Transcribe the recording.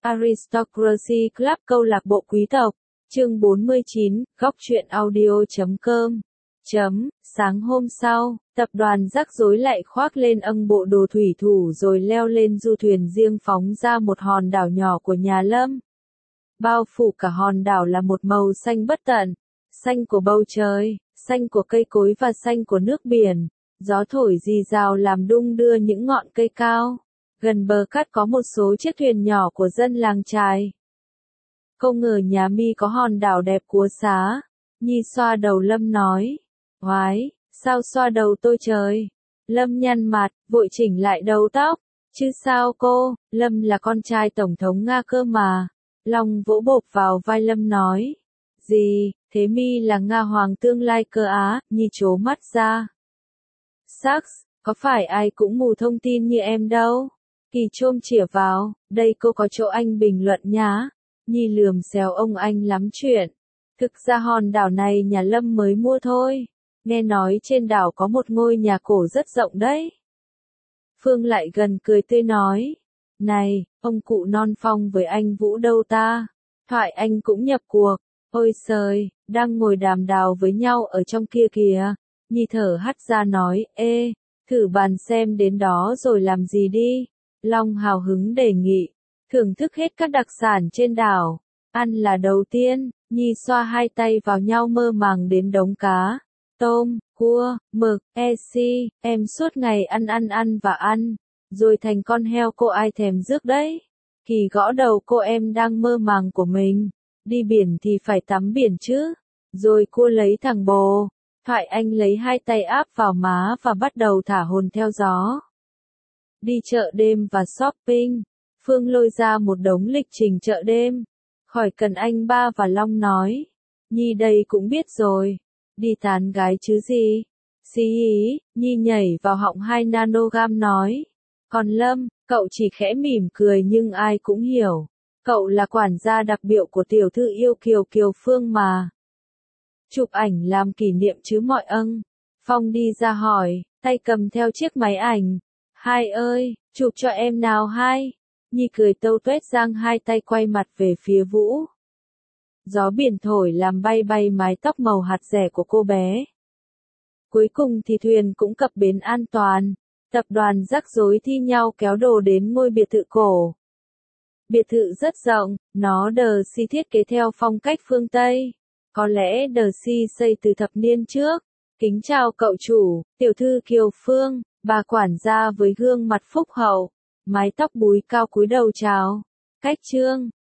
Aristocracy Club câu lạc bộ quý tộc, chương 49, góc truyện audio.com. Sáng hôm sau, tập đoàn rắc rối lại khoác lên bộ đồ thủy thủ rồi leo lên du thuyền riêng phóng ra một hòn đảo nhỏ của nhà Lâm. Bao phủ cả hòn đảo là một màu xanh bất tận, xanh của bầu trời, xanh của cây cối và xanh của nước biển. Gió thổi rì rào làm đung đưa những ngọn cây cao. Gần bờ cát có một số chiếc thuyền nhỏ của dân làng chài. Không ngờ nhà mi có hòn đảo đẹp cua xá. Nhi xoa đầu Lâm nói. Oái, sao xoa đầu tôi trời? Lâm nhăn mặt, vội chỉnh lại đầu tóc. Chứ sao cô, Lâm là con trai Tổng thống Nga cơ mà. Long vỗ bộp vào vai Lâm nói. Gì, thế mi là Nga hoàng tương lai cơ á, Nhi trố mắt ra. Saks, có phải ai cũng mù thông tin như em đâu? Kỳ chôm chỉa vào, đây cô có chỗ anh bình luận nhá. Nhi lườm xéo ông anh lắm chuyện. Thực ra hòn đảo này nhà Lâm mới mua thôi. Nghe nói trên đảo có một ngôi nhà cổ rất rộng đấy. Phương lại gần cười tươi nói. Này, ông cụ non phong với anh Vũ đâu ta? Thoại anh cũng nhập cuộc. Ôi trời, đang ngồi đàm đào với nhau ở trong kia kìa. Nhi thở hắt ra nói, ê, thử bàn xem đến đó rồi làm gì đi. Long hào hứng đề nghị, thưởng thức hết các đặc sản trên đảo. Ăn là đầu tiên, Nhi xoa hai tay vào nhau mơ màng đến đống cá, tôm, cua, mực, em suốt ngày ăn và ăn, rồi thành con heo cô ai thèm rước đấy. Kỳ gõ đầu cô em đang mơ màng của mình, đi biển thì phải tắm biển chứ. Rồi cô lấy thằng bồ. Thoại anh lấy hai tay áp vào má và bắt đầu thả hồn theo gió. Đi chợ đêm và shopping. Phương lôi ra một đống lịch trình chợ đêm. Khỏi cần anh ba và Long nói. Nhi đây cũng biết rồi. Đi tán gái chứ gì. Xí ý, Nhi nhảy vào họng 2 nanogam nói. Còn Lâm, cậu chỉ khẽ mỉm cười nhưng ai cũng hiểu. Cậu là quản gia đặc biệt của tiểu thư yêu kiều Kiều Phương mà. Chụp ảnh làm kỷ niệm chứ mọi âng. Phong đi ra hỏi, tay cầm theo chiếc máy ảnh. Hai ơi, chụp cho em nào hai. Nhi cười tâu tuét giang hai tay quay mặt về phía Vũ. Gió biển thổi làm bay bay mái tóc màu hạt rẻ của cô bé. Cuối cùng thì thuyền cũng cập bến an toàn. Tập đoàn rắc rối thi nhau kéo đồ đến ngôi biệt thự cổ. Biệt thự rất rộng, nó được thiết kế theo phong cách phương Tây. Có lẽ xây từ thập niên trước. Kính chào cậu chủ, tiểu thư Kiều Phương, bà quản gia với gương mặt phúc hậu, mái tóc búi cao cúi đầu chào. Cách trương,